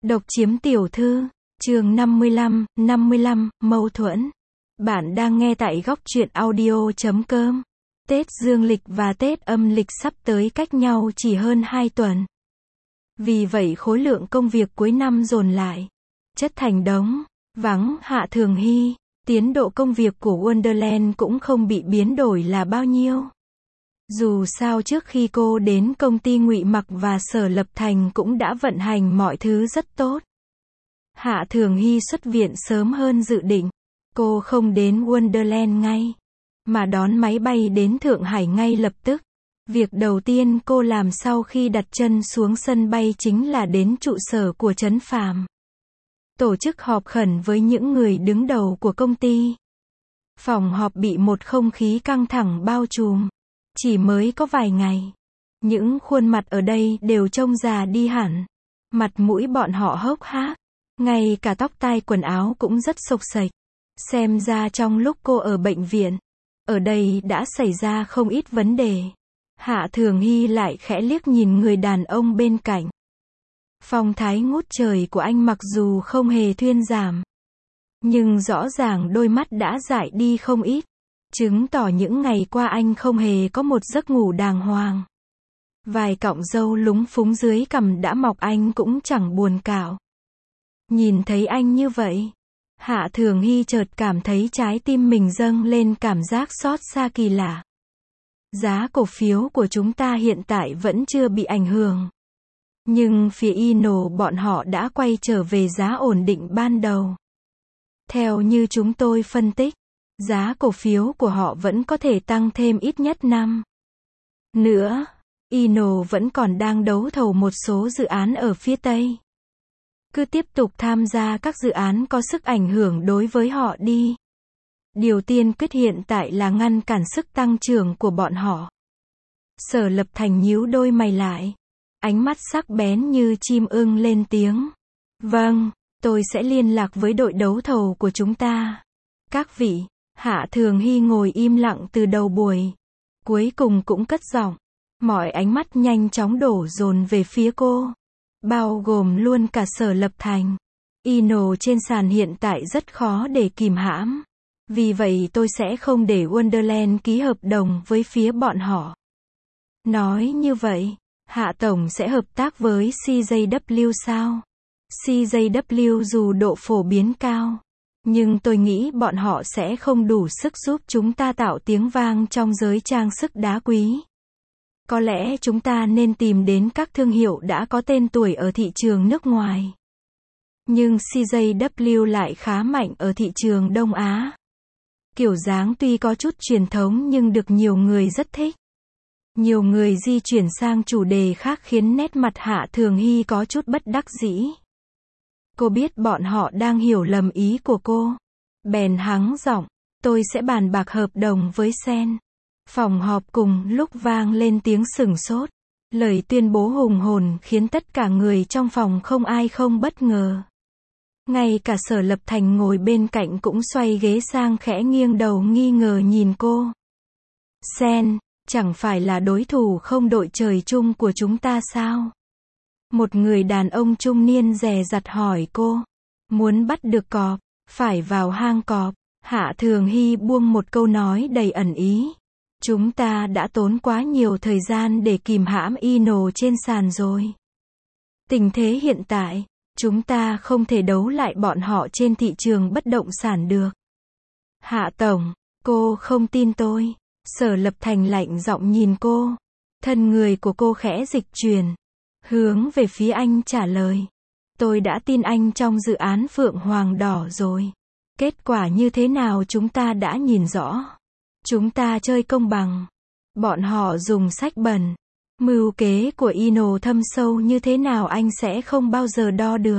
Độc chiếm tiểu thư, chương 55, mâu thuẫn. Bạn đang nghe tại góc truyện audio.com. Tết dương lịch và Tết âm lịch sắp tới cách nhau chỉ hơn 2 tuần. Vì vậy khối lượng công việc cuối năm dồn lại, chất thành đống, vắng Hạ Thường Hy, tiến độ công việc của Wonderland cũng không bị biến đổi là bao nhiêu. Dù sao trước khi cô đến công ty Ngụy Mặc và Sở Lập Thành cũng đã vận hành mọi thứ rất tốt. Hạ Thường Hy xuất viện sớm hơn dự định. Cô không đến Wonderland ngay, mà đón máy bay đến Thượng Hải ngay lập tức. Việc đầu tiên cô làm sau khi đặt chân xuống sân bay chính là đến trụ sở của Trấn Phàm. Tổ chức họp khẩn với những người đứng đầu của công ty. Phòng họp bị một không khí căng thẳng bao trùm. Chỉ mới có vài ngày, những khuôn mặt ở đây đều trông già đi hẳn. Mặt mũi bọn họ hốc hác, ngay cả tóc tai quần áo cũng rất xộc xệch. Xem ra trong lúc cô ở bệnh viện, ở đây đã xảy ra không ít vấn đề. Hạ Thường Hy lại khẽ liếc nhìn người đàn ông bên cạnh. Phong thái ngút trời của anh mặc dù không hề thuyên giảm, nhưng rõ ràng đôi mắt đã dại đi không ít, chứng tỏ những ngày qua anh không hề có một giấc ngủ đàng hoàng. Vài cọng râu lúng phúng dưới cằm đã mọc anh cũng chẳng buồn cạo. Nhìn thấy anh như vậy, Hạ Thường Hy chợt cảm thấy trái tim mình dâng lên cảm giác xót xa kỳ lạ. Giá cổ phiếu của chúng ta hiện tại vẫn chưa bị ảnh hưởng, nhưng phía Ino bọn họ đã quay trở về giá ổn định ban đầu. Theo như chúng tôi phân tích, giá cổ phiếu của họ vẫn có thể tăng thêm ít nhất năm nữa. Ino vẫn còn đang đấu thầu một số dự án ở phía Tây. Cứ tiếp tục tham gia các dự án có sức ảnh hưởng đối với họ đi. Điều tiên quyết hiện tại là ngăn cản sức tăng trưởng của bọn họ. Sở Lập Thành nhíu đôi mày lại, ánh mắt sắc bén như chim ưng lên tiếng. Vâng, tôi sẽ liên lạc với đội đấu thầu của chúng ta. Các vị. Hạ Thường Hy ngồi im lặng từ đầu buổi, cuối cùng cũng cất giọng. Mọi ánh mắt nhanh chóng đổ dồn về phía cô, bao gồm luôn cả Sở Lập Thành. Ino trên sàn hiện tại rất khó để kìm hãm. Vì vậy tôi sẽ không để Wonderland ký hợp đồng với phía bọn họ. Nói như vậy, Hạ Tổng sẽ hợp tác với CJW sao? CJW dù độ phổ biến cao, nhưng tôi nghĩ bọn họ sẽ không đủ sức giúp chúng ta tạo tiếng vang trong giới trang sức đá quý. Có lẽ chúng ta nên tìm đến các thương hiệu đã có tên tuổi ở thị trường nước ngoài. Nhưng CJW lại khá mạnh ở thị trường Đông Á. Kiểu dáng tuy có chút truyền thống nhưng được nhiều người rất thích. Nhiều người di chuyển sang chủ đề khác khiến nét mặt Hạ Thường Hy có chút bất đắc dĩ. Cô biết bọn họ đang hiểu lầm ý của cô. Bèn hắng giọng, tôi sẽ bàn bạc hợp đồng với Sen. Phòng họp cùng lúc vang lên tiếng sửng sốt. Lời tuyên bố hùng hồn khiến tất cả người trong phòng không ai không bất ngờ. Ngay cả Sở Lập Thành ngồi bên cạnh cũng xoay ghế sang khẽ nghiêng đầu nghi ngờ nhìn cô. Sen, chẳng phải là đối thủ không đội trời chung của chúng ta sao? Một người đàn ông trung niên dè dặt hỏi cô. Muốn bắt được cọp, phải vào hang cọp. Hạ Thường Hy buông một câu nói đầy ẩn ý. Chúng ta đã tốn quá nhiều thời gian để kìm hãm Ino trên sàn rồi. Tình thế hiện tại, chúng ta không thể đấu lại bọn họ trên thị trường bất động sản được. Hạ Tổng, cô không tin tôi. Sở Lập Thành lạnh giọng nhìn cô. Thân người của cô khẽ dịch chuyển, hướng về phía anh trả lời. Tôi đã tin anh trong dự án Phượng Hoàng Đỏ rồi. Kết quả như thế nào chúng ta đã nhìn rõ. Chúng ta chơi công bằng. Bọn họ dùng sách bẩn. Mưu kế của Ino thâm sâu như thế nào anh sẽ không bao giờ đo được.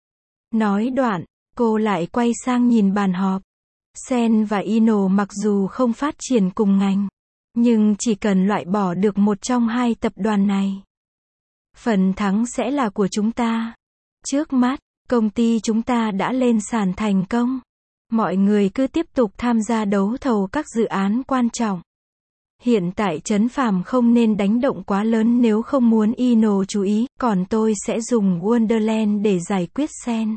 Nói đoạn, cô lại quay sang nhìn bàn họp. Sen và Ino mặc dù không phát triển cùng ngành, nhưng chỉ cần loại bỏ được một trong hai tập đoàn này, phần thắng sẽ là của chúng ta. Trước mắt, công ty chúng ta đã lên sàn thành công. Mọi người cứ tiếp tục tham gia đấu thầu các dự án quan trọng. Hiện tại Trấn Phàm không nên đánh động quá lớn nếu không muốn Ino chú ý, còn tôi sẽ dùng Wonderland để giải quyết Sen.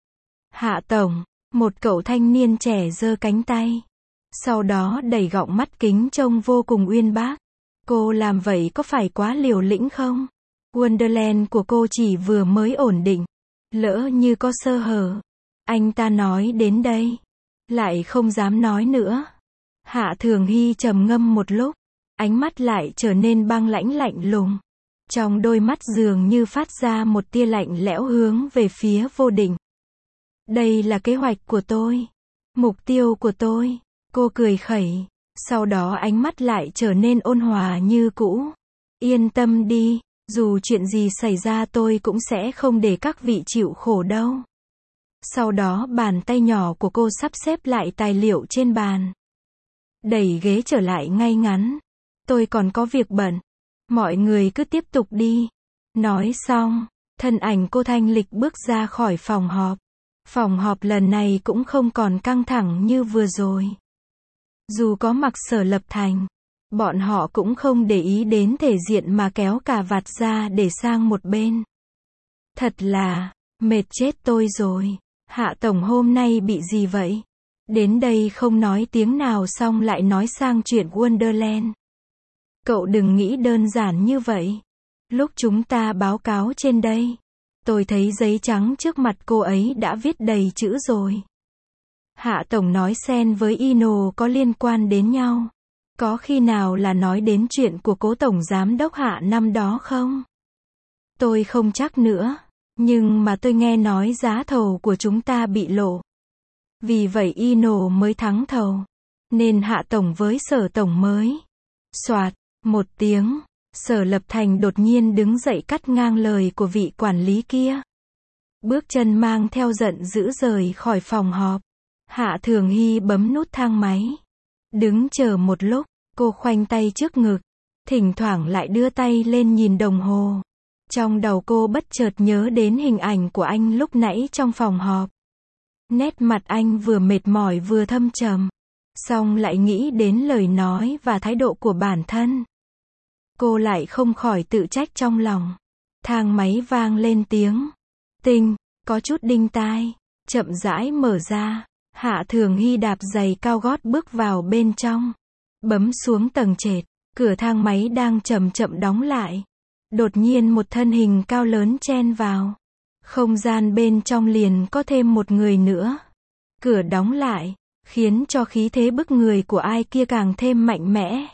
Hạ tổng, một cậu thanh niên trẻ giơ cánh tay. Sau đó đẩy gọng mắt kính trông vô cùng uyên bác. Cô làm vậy có phải quá liều lĩnh không? Wonderland của cô chỉ vừa mới ổn định. Lỡ như có sơ hở. Anh ta nói đến đây. Lại không dám nói nữa. Hạ Thường Hy trầm ngâm một lúc. Ánh mắt lại trở nên băng lãnh lạnh lùng. Trong đôi mắt dường như phát ra một tia lạnh lẽo hướng về phía Vô Định. Đây là kế hoạch của tôi. Mục tiêu của tôi. Cô cười khẩy. Sau đó ánh mắt lại trở nên ôn hòa như cũ. Yên tâm đi. Dù chuyện gì xảy ra tôi cũng sẽ không để các vị chịu khổ đâu. Sau đó bàn tay nhỏ của cô sắp xếp lại tài liệu trên bàn. Đẩy ghế trở lại ngay ngắn. Tôi còn có việc bận. Mọi người cứ tiếp tục đi. Nói xong, thân ảnh cô thanh lịch bước ra khỏi phòng họp. Phòng họp lần này cũng không còn căng thẳng như vừa rồi. Dù có mặc Sở Lập Thành, bọn họ cũng không để ý đến thể diện mà kéo cà vạt ra để sang một bên. Thật là, mệt chết tôi rồi. Hạ tổng hôm nay bị gì vậy? Đến đây không nói tiếng nào xong lại nói sang chuyện Wonderland. Cậu đừng nghĩ đơn giản như vậy. Lúc chúng ta báo cáo trên đây, tôi thấy giấy trắng trước mặt cô ấy đã viết đầy chữ rồi. Hạ tổng nói Sen với Ino có liên quan đến nhau. Có khi nào là nói đến chuyện của cố tổng giám đốc Hạ năm đó không? Tôi không chắc nữa. Nhưng mà tôi nghe nói giá thầu của chúng ta bị lộ. Vì vậy Ino mới thắng thầu. Nên Hạ tổng với Sở tổng mới. Soạt, một tiếng. Sở Lập Thành đột nhiên đứng dậy cắt ngang lời của vị quản lý kia. Bước chân mang theo giận dữ rời khỏi phòng họp. Hạ Thường Hy bấm nút thang máy. Đứng chờ một lúc, cô khoanh tay trước ngực. Thỉnh thoảng lại đưa tay lên nhìn đồng hồ. Trong đầu cô bất chợt nhớ đến hình ảnh của anh lúc nãy trong phòng họp. Nét mặt anh vừa mệt mỏi vừa thâm trầm. Xong lại nghĩ đến lời nói và thái độ của bản thân. Cô lại không khỏi tự trách trong lòng. Thang máy vang lên tiếng. Tinh, có chút đinh tai. Chậm rãi mở ra. Hạ Thường Hy đạp giày cao gót bước vào bên trong. Bấm xuống tầng trệt. Cửa thang máy đang chậm chậm đóng lại. Đột nhiên một thân hình cao lớn chen vào. Không gian bên trong liền có thêm một người nữa. Cửa đóng lại, khiến cho khí thế bức người của ai kia càng thêm mạnh mẽ.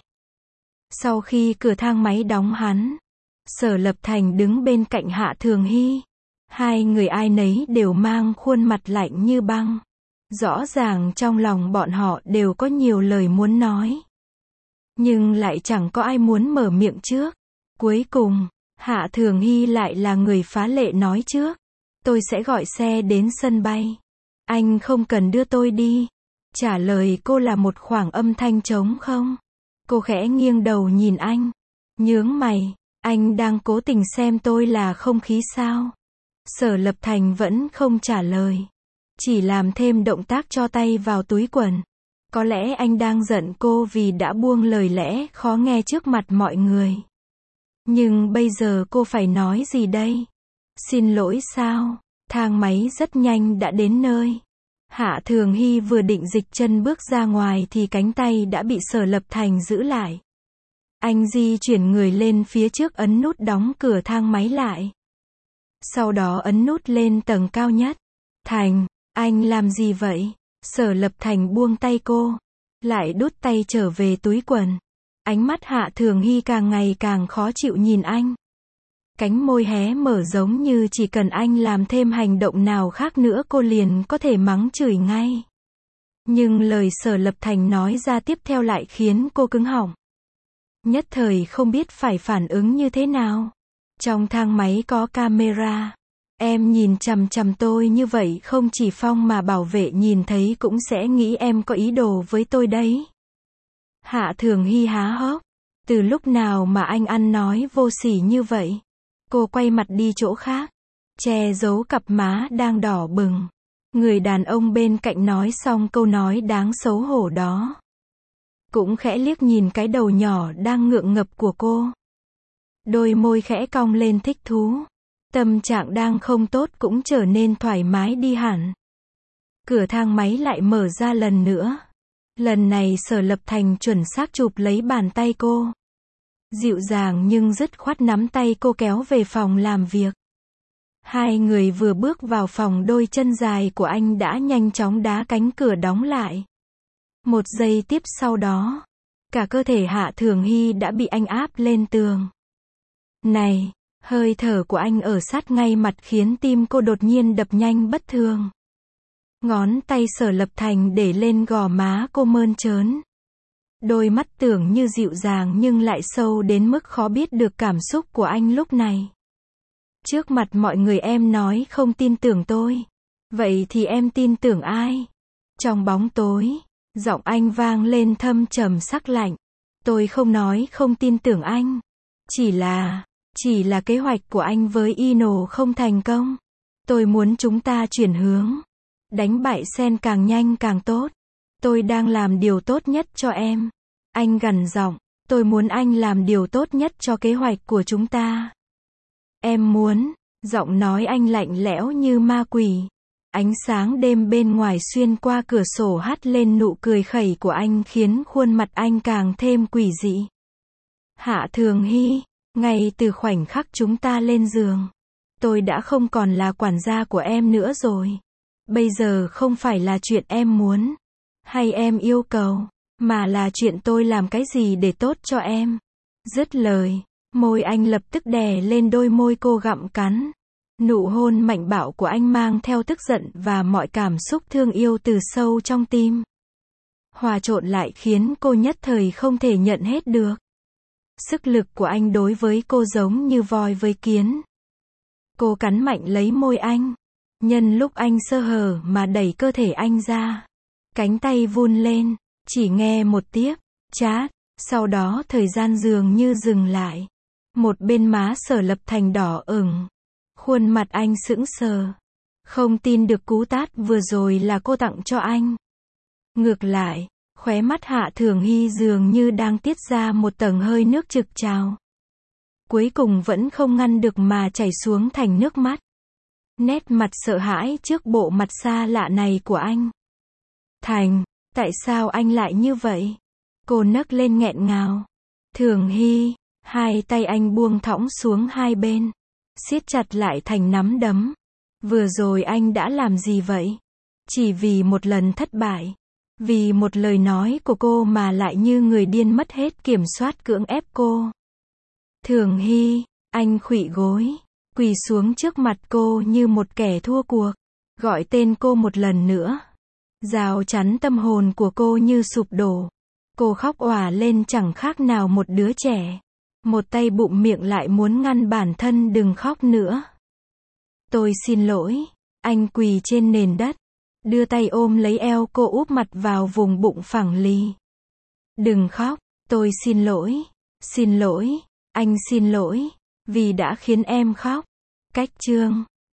Sau khi cửa thang máy đóng hắn, Sở Lập Thành đứng bên cạnh Hạ Thường Hy. Hai người ai nấy đều mang khuôn mặt lạnh như băng. Rõ ràng trong lòng bọn họ đều có nhiều lời muốn nói. Nhưng lại chẳng có ai muốn mở miệng trước. Cuối cùng, Hạ Thường Hy lại là người phá lệ nói trước. Tôi sẽ gọi xe đến sân bay. Anh không cần đưa tôi đi. Trả lời cô là một khoảng âm thanh trống không. Cô khẽ nghiêng đầu nhìn anh. Nhướng mày, anh đang cố tình xem tôi là không khí sao? Sở Lập Thành vẫn không trả lời. Chỉ làm thêm động tác cho tay vào túi quần. Có lẽ anh đang giận cô vì đã buông lời lẽ khó nghe trước mặt mọi người. Nhưng bây giờ cô phải nói gì đây? Xin lỗi sao? Thang máy rất nhanh đã đến nơi. Hạ Thường Hy vừa định dịch chân bước ra ngoài thì cánh tay đã bị Sở Lập Thành giữ lại. Anh di chuyển người lên phía trước ấn nút đóng cửa thang máy lại. Sau đó ấn nút lên tầng cao nhất. Thành, anh làm gì vậy? Sở Lập Thành buông tay cô. Lại đút tay trở về túi quần. Ánh mắt Hạ Thường Hy càng ngày càng khó chịu nhìn anh. Cánh môi hé mở giống như chỉ cần anh làm thêm hành động nào khác nữa cô liền có thể mắng chửi ngay. Nhưng lời Sở Lập Thành nói ra tiếp theo lại khiến cô cứng họng. Nhất thời không biết phải phản ứng như thế nào. Trong thang máy có camera. Em nhìn chằm chằm tôi như vậy không chỉ Phong mà bảo vệ nhìn thấy cũng sẽ nghĩ em có ý đồ với tôi đấy. Hạ Thường Hy há hốc. Từ lúc nào mà anh ăn nói vô sỉ như vậy? Cô quay mặt đi chỗ khác. Che giấu cặp má đang đỏ bừng. Người đàn ông bên cạnh nói xong câu nói đáng xấu hổ đó. cũng khẽ liếc nhìn cái đầu nhỏ đang ngượng ngập của cô. Đôi môi khẽ cong lên thích thú. Tâm trạng đang không tốt cũng trở nên thoải mái đi hẳn. Cửa thang máy lại mở ra lần nữa. Lần này Sở Lập Thành chuẩn xác chụp lấy bàn tay cô. Dịu dàng nhưng dứt khoát nắm tay cô kéo về phòng làm việc. Hai người vừa bước vào phòng, đôi chân dài của anh đã nhanh chóng đá cánh cửa đóng lại. Một giây tiếp sau đó, cả cơ thể Hạ Thường Hy đã bị anh áp lên tường. Này, hơi thở của anh ở sát ngay mặt khiến tim cô đột nhiên đập nhanh bất thường. Ngón tay Sở Lập Thành để lên gò má cô mơn trớn. Đôi mắt tưởng như dịu dàng nhưng lại sâu đến mức khó biết được cảm xúc của anh lúc này. Trước mặt mọi người em nói không tin tưởng tôi. Vậy thì em tin tưởng ai? Trong bóng tối, giọng anh vang lên thâm trầm sắc lạnh. Tôi không nói không tin tưởng anh. Chỉ là kế hoạch của anh với Ino không thành công. Tôi muốn chúng ta chuyển hướng. Đánh bại Sen càng nhanh càng tốt. Tôi đang làm điều tốt nhất cho em. Anh gằn giọng. Tôi muốn anh làm điều tốt nhất cho kế hoạch của chúng ta. Em muốn. Giọng nói anh lạnh lẽo như ma quỷ. Ánh sáng đêm bên ngoài xuyên qua cửa sổ hắt lên nụ cười khẩy của anh khiến khuôn mặt anh càng thêm quỷ dị. Hạ Thường Hy, ngay từ khoảnh khắc chúng ta lên giường, tôi đã không còn là quản gia của em nữa rồi. Bây giờ không phải là chuyện em muốn, hay em yêu cầu, mà là chuyện tôi làm cái gì để tốt cho em. Dứt lời, môi anh lập tức đè lên đôi môi cô gặm cắn. Nụ hôn mạnh bạo của anh mang theo tức giận và mọi cảm xúc thương yêu từ sâu trong tim. Hòa trộn lại khiến cô nhất thời không thể nhận hết được. Sức lực của anh đối với cô giống như voi với kiến. Cô cắn mạnh lấy môi anh. Nhân lúc anh sơ hở mà đẩy cơ thể anh ra. Cánh tay vun lên, chỉ nghe một tiếng chát, sau đó thời gian dường như dừng lại. Một bên má Sở Lập Thành đỏ ửng. Khuôn mặt anh sững sờ. Không tin được cú tát vừa rồi là cô tặng cho anh. Ngược lại, khóe mắt Hạ Thường Hy dường như đang tiết ra một tầng hơi nước trực trào. Cuối cùng vẫn không ngăn được mà chảy xuống thành nước mắt. Nét mặt sợ hãi trước bộ mặt xa lạ này của anh. Thành, tại sao anh lại như vậy? Cô nấc lên nghẹn ngào. Thường Hy, hai tay anh buông thõng xuống hai bên. Siết chặt lại thành nắm đấm. Vừa rồi anh đã làm gì vậy? Chỉ vì một lần thất bại. Vì một lời nói của cô mà lại như người điên mất hết kiểm soát cưỡng ép cô. Thường Hy, anh khuỵu gối, quỳ xuống trước mặt cô như một kẻ thua cuộc. Gọi tên cô một lần nữa. Rào chắn tâm hồn của cô như sụp đổ. Cô khóc òa lên chẳng khác nào một đứa trẻ. Một tay bụm miệng lại muốn ngăn bản thân đừng khóc nữa. Tôi xin lỗi. Anh quỳ trên nền đất. Đưa tay ôm lấy eo cô úp mặt vào vùng bụng phẳng lì. Đừng khóc. Tôi xin lỗi. Xin lỗi. Anh xin lỗi. Vì đã khiến em khóc. Cách chương